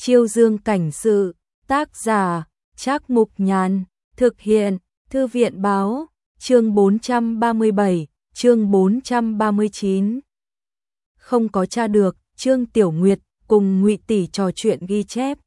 Chiêu Dương cảnh sự, tác giả, Trác Mục Nhàn, thực hiện, Thư viện báo, chương 437, chương 439. Không có tra được, Trương Tiểu Nguyệt cùng Ngụy Tỷ trò chuyện ghi chép.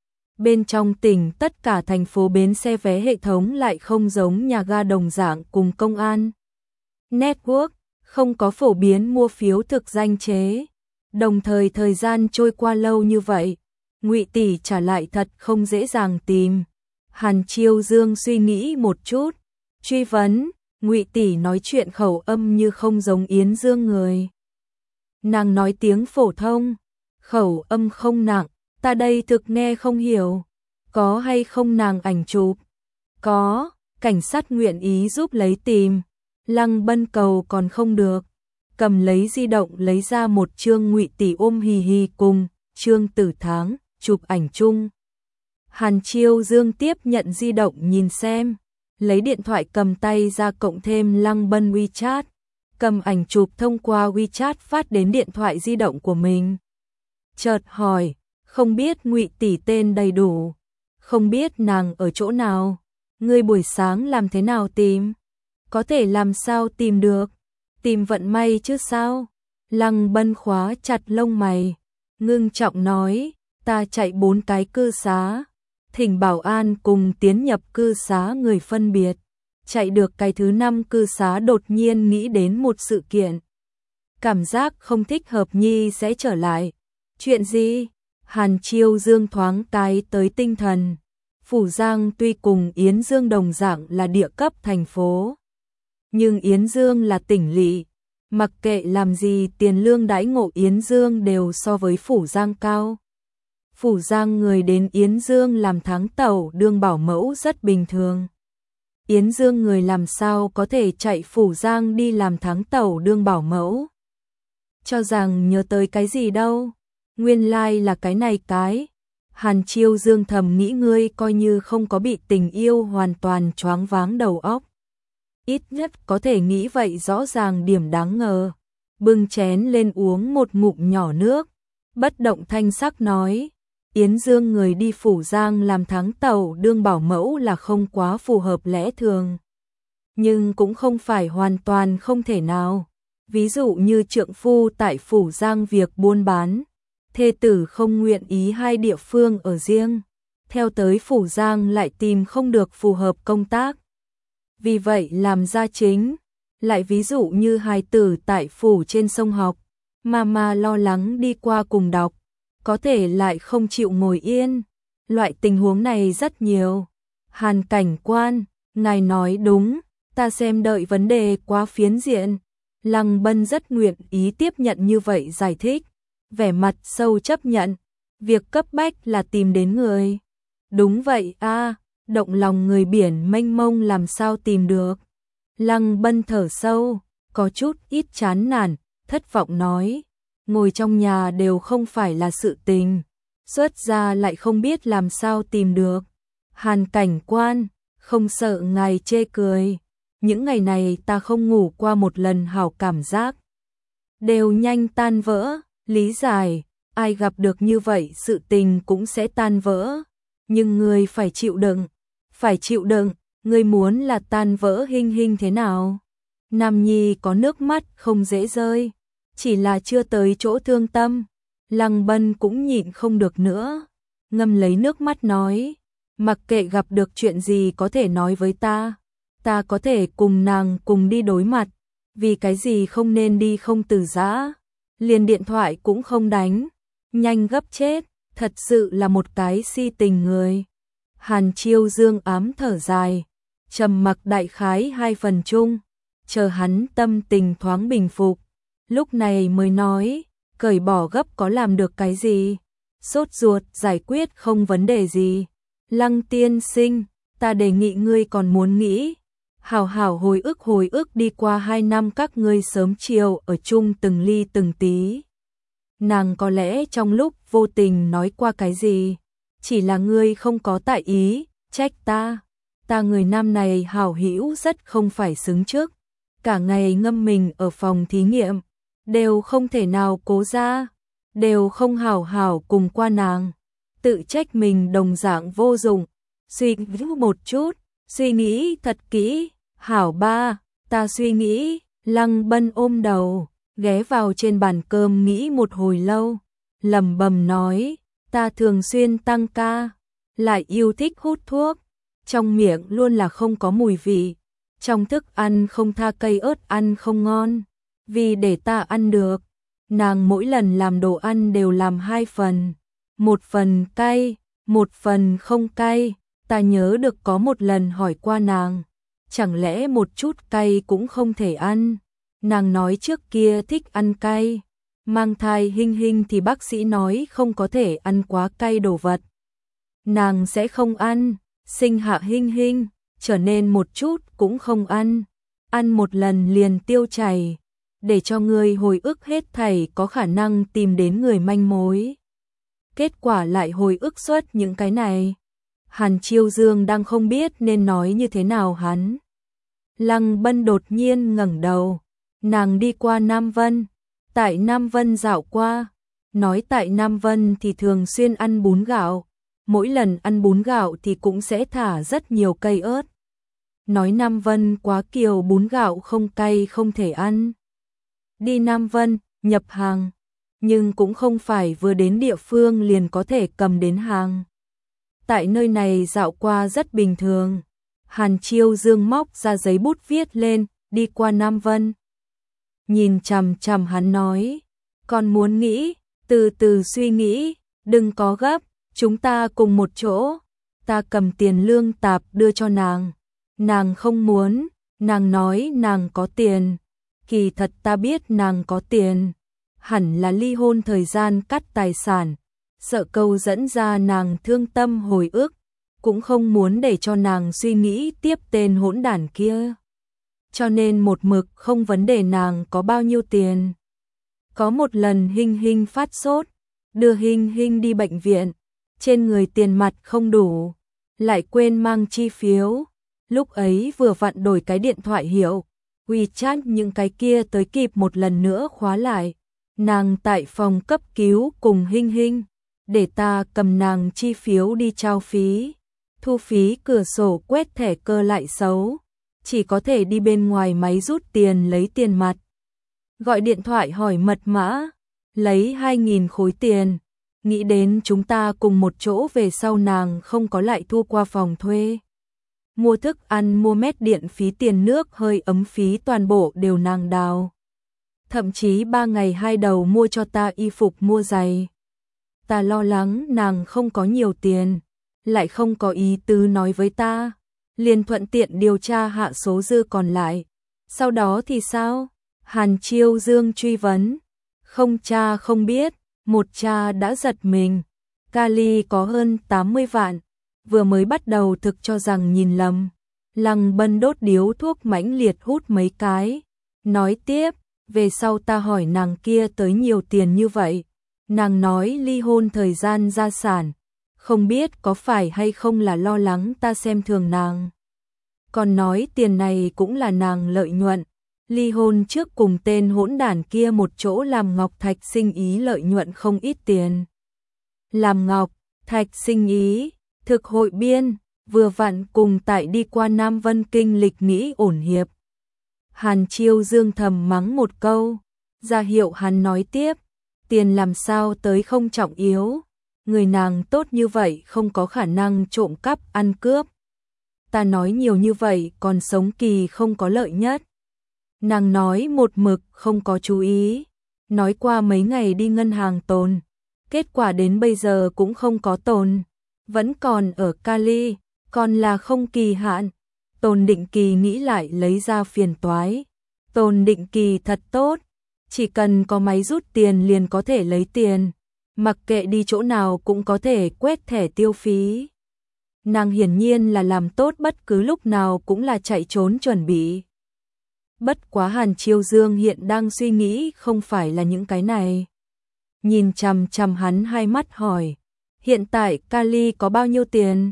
Bên trong tỉnh tất cả thành phố bến xe vé hệ thống lại không giống nhà ga đồng dạng cùng công an network, không có phổ biến mua phiếu thực danh chế. Đồng thời thời gian trôi qua lâu như vậy, Ngụy Tỷ trả lại thật không dễ dàng tìm. Hàn Chiêu Dương suy nghĩ một chút, truy vấn, Ngụy Tỷ nói chuyện khẩu âm như không giống Yến Dương người. Nàng nói tiếng phổ thông, khẩu âm không nặng, ta đây thực nghe không hiểu. Có hay không nàng ảnh chụp? Có, cảnh sát nguyện ý giúp lấy tìm. Lăng Bân cầu còn không được. Cầm lấy di động lấy ra một chương Ngụy Tỷ ôm hì hì cùng Trương Tử Tháng chụp ảnh chung. Hàn Chiêu Dương tiếp nhận di động nhìn xem, lấy điện thoại cầm tay ra cộng thêm Lăng Bân WeChat, cầm ảnh chụp thông qua WeChat phát đến điện thoại di động của mình. Chợt hỏi, không biết Ngụy Tỷ tên đầy đủ, không biết nàng ở chỗ nào, ngươi buổi sáng làm thế nào tìm? Có thể làm sao tìm được? Tìm vận may chứ sao? Lăng Bân khóa chặt lông mày, ngưng trọng nói, ta chạy 4 cái cư xá, thỉnh bảo an cùng tiến nhập cư xá người phân biệt. Chạy được cái thứ 5 cư xá đột nhiên nghĩ đến một sự kiện. Cảm giác không thích hợp nhi sẽ trở lại. Chuyện gì? Hàn Chiêu Dương thoáng cái tới tinh thần. Phủ Giang tuy cùng Yến Dương đồng dạng là địa cấp thành phố, nhưng Yến Dương là tỉnh lỵ, mặc kệ làm gì tiền lương đãi ngộ Yến Dương đều so với Phủ Giang cao. Phủ Giang người đến Yến Dương làm tháng tàu đương bảo mẫu rất bình thường. Yến Dương người làm sao có thể chạy Phủ Giang đi làm tháng tàu đương bảo mẫu? Cho rằng nhớ tới cái gì đâu, nguyên lai là cái này cái. Hàn Chiêu Dương thầm nghĩ ngươi coi như không có bị tình yêu hoàn toàn choáng váng đầu óc. Ít nhất có thể nghĩ vậy rõ ràng điểm đáng ngờ. Bưng chén lên uống một ngụm nhỏ nước, bất động thanh sắc nói, Yến Dương người đi Phủ Giang làm tháng tàu đương bảo mẫu là không quá phù hợp lẽ thường. Nhưng cũng không phải hoàn toàn không thể nào. Ví dụ như trượng phu tại Phủ Giang việc buôn bán, thê tử không nguyện ý hai địa phương ở riêng, theo tới Phủ Giang lại tìm không được phù hợp công tác, vì vậy làm gia chính. Lại ví dụ như hài tử tại phủ trên sông học, mama lo lắng đi qua cùng đọc, có thể lại không chịu ngồi yên. Loại tình huống này rất nhiều. Hàn cảnh quan, ngài nói đúng, ta xem đợi vấn đề quá phiến diện. Lăng Bân rất nguyện ý tiếp nhận như vậy giải thích, vẻ mặt sâu chấp nhận, việc cấp bách là tìm đến người. Đúng vậy a, động lòng người biển mênh mông làm sao tìm được. Lăng Bân thở sâu, có chút ít chán nản, thất vọng nói, ngồi trong nhà đều không phải là sự tình, xuất ra lại không biết làm sao tìm được. Hàn cảnh quan, không sợ ngài chê cười, những ngày này ta không ngủ qua một lần hảo cảm giác đều nhanh tan vỡ, lý giải, ai gặp được như vậy sự tình cũng sẽ tan vỡ, nhưng người phải chịu đựng, phải chịu đựng. Ngươi muốn là tan vỡ hình hình thế nào? Nam nhi có nước mắt không dễ rơi, chỉ là chưa tới chỗ thương tâm. Lăng Bân cũng nhịn không được nữa, ngâm lấy nước mắt nói, mặc kệ gặp được chuyện gì có thể nói với ta có thể cùng nàng cùng đi đối mặt, vì cái gì không nên đi không từ giã, liền điện thoại cũng không đánh, nhanh gấp chết, thật sự là một cái si tình người. Hàn Chiêu Dương ám thở dài, trầm mặc đại khái 2 phần chung, chờ hắn tâm tình thoáng bình phục, lúc này mới nói, cởi bỏ gấp có làm được cái gì, sốt ruột giải quyết không vấn đề gì. Lăng tiên sinh, ta đề nghị ngươi còn muốn nghĩ, hảo hảo hồi ức đi qua 2 năm các ngươi sớm chiều ở chung từng ly từng tí. Nàng có lẽ trong lúc vô tình nói qua cái gì, chỉ là ngươi không có tại ý, trách ta người nam này hảo hữu rất không phải xứng trước, cả ngày ngâm mình ở phòng thí nghiệm, đều không thể nào cố ra, đều không hảo hảo cùng qua nàng. tự trách mình đồng dạng vô dụng. Suy nghĩ một chút, suy nghĩ thật kỹ. Hảo ba, ta suy nghĩ. Lăng Bân ôm đầu, ghé vào trên bàn cơm nghĩ một hồi lâu, lẩm bẩm nói, ta thường xuyên tăng ca, lại yêu thích hút thuốc, trong miệng luôn là không có mùi vị, trong thức ăn không tha cây ớt ăn không ngon, vì để ta ăn được, nàng mỗi lần làm đồ ăn đều làm 2 phần, 1 phần cay, 1 phần không cay, ta nhớ được có một lần hỏi qua nàng, chẳng lẽ một chút cay cũng không thể ăn, nàng nói trước kia thích ăn cay, mang thai Hinh Hinh thì bác sĩ nói không có thể ăn quá cay đồ vật. Nàng sẽ không ăn, sinh hạ Hinh Hinh, trở nên một chút cũng không ăn một lần liền tiêu chảy, để cho người hồi ức hết thảy có khả năng tìm đến người manh mối. Kết quả lại hồi ức suốt những cái này. Hàn Chiêu Dương đang không biết nên nói như thế nào hắn. Lăng Bân đột nhiên ngẩng đầu, nàng đi qua Nam Vân, tại Nam Vân dạo qua, nói tại Nam Vân thì thường xuyên ăn bún gạo, mỗi lần ăn bún gạo thì cũng sẽ thả rất nhiều cây ớt. Nói Nam Vân quá kiều bún gạo không cay không thể ăn. Đi Nam Vân, nhập hàng, nhưng cũng không phải vừa đến địa phương liền có thể cầm đến hàng. Tại nơi này dạo qua rất bình thường. Hàn Chiêu Dương móc ra giấy bút viết lên, đi qua Nam Vân. Nhìn chằm chằm hắn nói, con muốn nghĩ, từ từ suy nghĩ, đừng có gấp, chúng ta cùng một chỗ. Ta cầm tiền lương tạp đưa cho nàng. Nàng không muốn, nàng nói nàng có tiền. Kỳ thật ta biết nàng có tiền. Hẳn là ly hôn thời gian cắt tài sản. Sợ câu dẫn ra nàng thương tâm hồi ức. Cũng không muốn để cho nàng suy nghĩ tiếp tên hỗn đản kia. Cho nên một mực không vấn đề nàng có bao nhiêu tiền. Có một lần Hinh Hinh phát sốt, đưa Hinh Hinh đi bệnh viện, trên người tiền mặt không đủ, lại quên mang chi phiếu. Lúc ấy vừa vặn đổi cái điện thoại hiệu, WeChat những cái kia tới kịp một lần nữa khóa lại. Nàng tại phòng cấp cứu cùng Hinh Hinh, để ta cầm nàng chi phiếu đi trao phí. Thu phí cửa sổ quét thẻ cơ lại xấu, chỉ có thể đi bên ngoài máy rút tiền lấy tiền mặt. Gọi điện thoại hỏi mật mã, lấy 2.000 khối tiền, nghĩ đến chúng ta cùng một chỗ về sau nàng không có lại thu qua phòng thuê. Mua thức ăn, mua mét điện phí, tiền nước, hơi ấm phí toàn bộ đều nàng đào. Thậm chí 3 ngày 2 đầu mua cho ta y phục mua giày. Ta lo lắng nàng không có nhiều tiền, lại không có ý tứ nói với ta, liền thuận tiện điều tra hạ số dư còn lại. Sau đó thì sao? Hàn Chiêu Dương truy vấn. Không cha không biết, một cha đã giật mình. Kali có hơn 80 vạn, vừa mới bắt đầu thực cho rằng nhìn lầm. Lăng Bân đốt điếu thuốc mãnh liệt hút mấy cái, nói tiếp, về sau ta hỏi nàng kia tới nhiều tiền như vậy, nàng nói ly hôn thời gian gia sản, không biết có phải hay không là lo lắng ta xem thường nàng. Còn nói tiền này cũng là nàng lợi nhuận, ly hôn trước cùng tên hỗn đản kia một chỗ làm ngọc thạch sinh ý lợi nhuận không ít tiền. Làm ngọc, thạch sinh ý, thực hội biên, vừa vặn cùng tại đi qua Nam Vân kinh lịch nghĩ ổn hiệp. Hàn Chiêu Dương thầm mắng một câu, ra hiệu hắn nói tiếp, tiền làm sao tới không trọng yếu, người nàng tốt như vậy không có khả năng trộm cắp ăn cướp. Ta nói nhiều như vậy còn sống kỳ không có lợi nhất. Nàng nói một mực không có chú ý, nói qua mấy ngày đi ngân hàng tồn, kết quả đến bây giờ cũng không có tồn, vẫn còn ở Cali, còn là không kỳ hạn. Tồn định kỳ nghĩ lại lấy ra phiền toái. Tồn định kỳ thật tốt, chỉ cần có máy rút tiền liền có thể lấy tiền, mặc kệ đi chỗ nào cũng có thể quét thẻ tiêu phí. Nàng hiển nhiên là làm tốt bất cứ lúc nào cũng là chạy trốn chuẩn bị. Bất quá Hàn Chiêu Dương hiện đang suy nghĩ không phải là những cái này. Nhìn chằm chằm hắn hai mắt hỏi, hiện tại Cali có bao nhiêu tiền?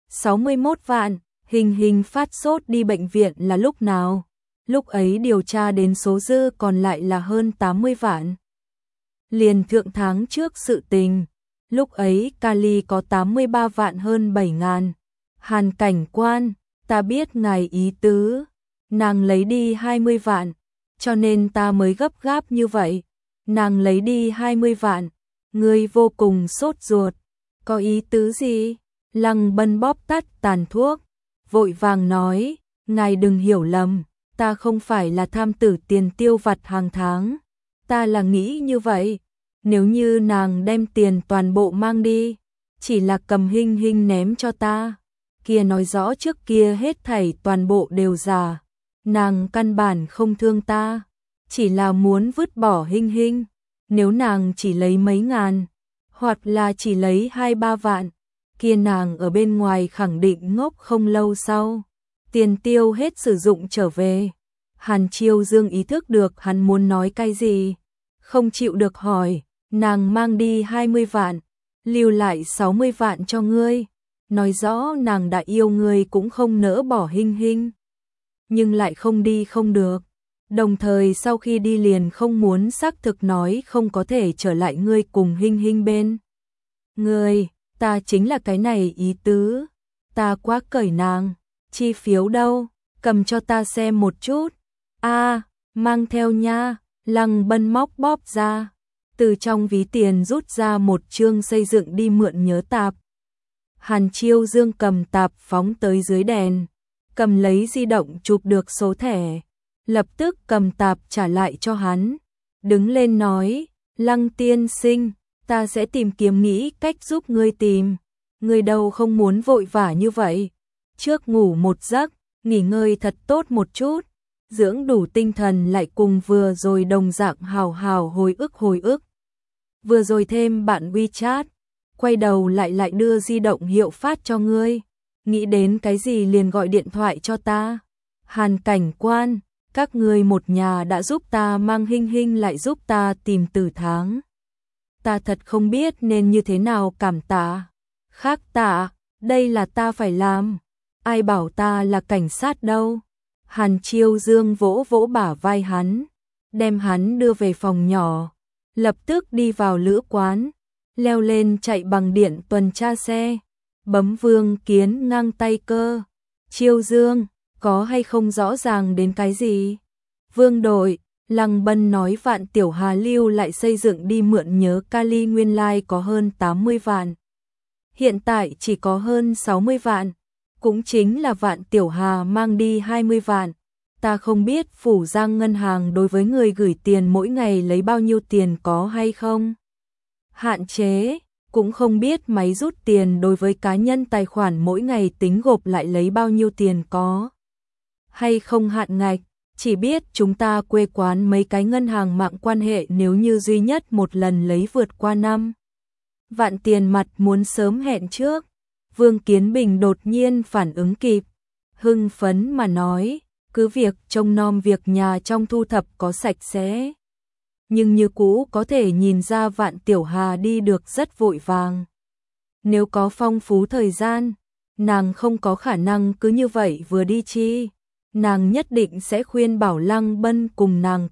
61 vạn, Hình Hình phát sốt đi bệnh viện là lúc nào? Lúc ấy điều tra đến số dư còn lại là hơn 80 vạn. Liền thượng tháng trước sự tình, Lúc ấy Cali có 83 vạn hơn 7 ngàn. Hàn cảnh quan, ta biết ngài ý tứ. Nàng lấy đi 20 vạn, cho nên ta mới gấp gáp như vậy. Nàng lấy đi 20 vạn, ngươi vô cùng sốt ruột. Có ý tứ gì? Lăng Bân bóp tắt tàn thuốc, vội vàng nói, ngài đừng hiểu lầm, ta không phải là tham tử tiền tiêu vặt hàng tháng. Ta là nghĩ như vậy, nếu như nàng đem tiền toàn bộ mang đi, chỉ là cầm Hinh Hinh ném cho ta, kia nói rõ trước kia hết thảy toàn bộ đều giả. Nàng căn bản không thương ta, chỉ là muốn vứt bỏ Hinh Hinh. Nếu nàng chỉ lấy mấy ngàn, hoặc là chỉ lấy 2-3 vạn, kia nàng ở bên ngoài khẳng định ngốc không lâu sau. Tiền tiêu hết sử dụng trở về. Hàn Chiêu Dương ý thức được hắn muốn nói cái gì, không chịu được hỏi, nàng mang đi 20 vạn, lưu lại 60 vạn cho ngươi, nói rõ nàng đã yêu ngươi cũng không nỡ bỏ Hinh Hinh, nhưng lại không đi không được, đồng thời sau khi đi liền không muốn xác thực nói không có thể trở lại ngươi cùng Hinh Hinh bên. Ngươi, ta chính là cái này ý tứ, ta quá cởi nàng, chi phiếu đâu, cầm cho ta xem một chút. Mang theo nha. Lăng Bân móc bóp ra, từ trong ví tiền rút ra một chương xây dựng đi mượn nhớ tạp. Hàn Chiêu Dương cầm tạp phóng tới dưới đèn, cầm lấy di động chụp được số thẻ, lập tức cầm tạp trả lại cho hắn, đứng lên nói, Lăng tiên sinh, ta sẽ tìm kiếm nghĩ cách giúp ngươi tìm, ngươi đâu không muốn vội vã như vậy, trước ngủ một giấc, nghỉ ngơi thật tốt một chút. Dưỡng đủ tinh thần lại cùng vừa rồi đồng dạng hào hào hồi ức. Vừa rồi thêm bạn WeChat, quay đầu lại đưa di động hiệu phát cho ngươi, nghĩ đến cái gì liền gọi điện thoại cho ta. Hàn cảnh quan, các ngươi một nhà đã giúp ta mang Hinh Hinh lại giúp ta tìm Tử Tháng. Ta thật không biết nên như thế nào cảm tạ. Khác tạ, đây là ta phải làm. Ai bảo ta là cảnh sát đâu. Hàn Chiêu Dương vỗ vỗ bả vai hắn, đem hắn đưa về phòng nhỏ, lập tức đi vào lữ quán, leo lên chạy bằng điện tuần tra xe, bấm Vương Kiến ngang tay cơ. Chiêu Dương, có hay không rõ ràng đến cái gì? Vương đội, Lăng Bân nói Vạn Tiểu Hà lưu lại xây dựng đi mượn nhớ Cali nguyên lai có hơn 80 vạn. Hiện tại chỉ có hơn 60 vạn. Cũng chính là Vạn Tiểu Hà mang đi 20 vạn. Ta không biết Phủ Giang ngân hàng đối với người gửi tiền mỗi ngày lấy bao nhiêu tiền có hay không. Hạn chế, cũng không biết máy rút tiền đối với cá nhân tài khoản mỗi ngày tính gộp lại lấy bao nhiêu tiền có hay không hạn ngạch. Chỉ biết chúng ta quê quán mấy cái ngân hàng mạng quan hệ nếu như duy nhất một lần lấy vượt qua 5 vạn tiền mặt muốn sớm hẹn trước. Vương Kiến Bình đột nhiên phản ứng kịp, hưng phấn mà nói, cứ việc trông nom việc nhà trong thu thập có sạch sẽ, nhưng như cũ có thể nhìn ra Vạn Tiểu Hà đi được rất vội vàng. Nếu có phong phú thời gian, nàng không có khả năng cứ như vậy vừa đi chi, nàng nhất định sẽ khuyên bảo Lăng Bân cùng nàng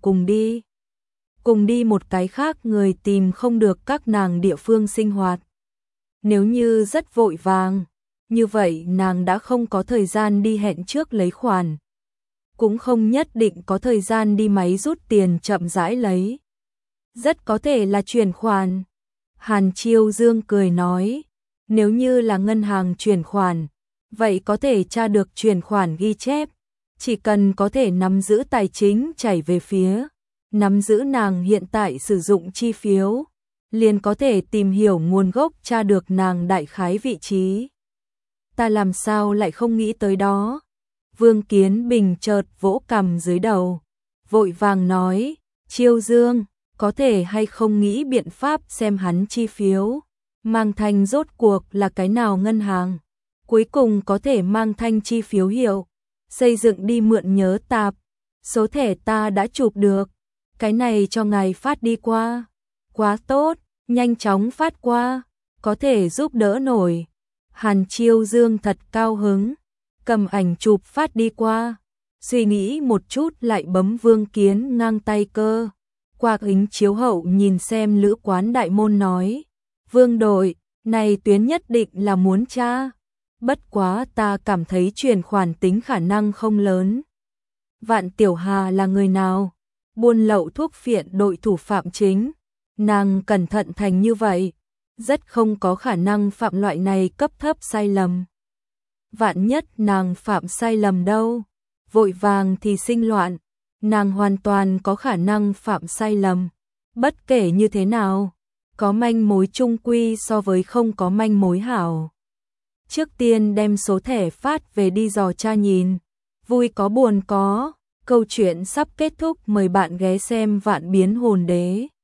cùng đi một cái khác người tìm không được các nàng địa phương sinh hoạt. Nếu như rất vội vàng, như vậy nàng đã không có thời gian đi hẹn trước lấy khoản, cũng không nhất định có thời gian đi máy rút tiền chậm rãi lấy. Rất có thể là chuyển khoản. Hàn Chiêu Dương cười nói, nếu như là ngân hàng chuyển khoản, vậy có thể tra được chuyển khoản ghi chép, chỉ cần có thể nắm giữ tài chính chảy về phía, nắm giữ nàng hiện tại sử dụng chi phiếu, liền có thể tìm hiểu nguồn gốc tra được nàng đại khái vị trí. Ta làm sao lại không nghĩ tới đó? Vương Kiến Bình chợt vỗ cằm dưới đầu, vội vàng nói, Chiêu Dương, có thể hay không nghĩ biện pháp xem hắn chi phiếu, mang thanh rốt cuộc là cái nào ngân hàng, cuối cùng có thể mang thanh chi phiếu hiệu, xây dựng đi mượn nhớ tạp, số thẻ ta đã chụp được, cái này cho ngài phát đi qua, quá tốt, nhanh chóng phát qua, có thể giúp đỡ nổi. Hàn Chiêu Dương thật cao hứng, cầm ảnh chụp phát đi qua, suy nghĩ một chút lại bấm Vương Kiến ngang tay cơ. Qua kính chiếu hậu nhìn xem lữ quán đại môn nói, Vương đội, này tuyến nhất định là muốn tra. Bất quá ta cảm thấy chuyển khoản tính khả năng không lớn. Vạn Tiểu Hà là người nào? Buôn lậu thuốc phiện đội thủ phạm chính. Nàng cẩn thận thành như vậy, rất không có khả năng phạm loại này cấp thấp sai lầm. Vạn nhất nàng phạm sai lầm đâu, vội vàng thì sinh loạn, nàng hoàn toàn có khả năng phạm sai lầm. Bất kể như thế nào, có manh mối chung quy so với không có manh mối hảo. Trước tiên đem số thẻ phát về đi dò tra nhìn, vui có buồn có, câu chuyện sắp kết thúc, mời bạn ghé xem Vạn Biến Hồn Đế.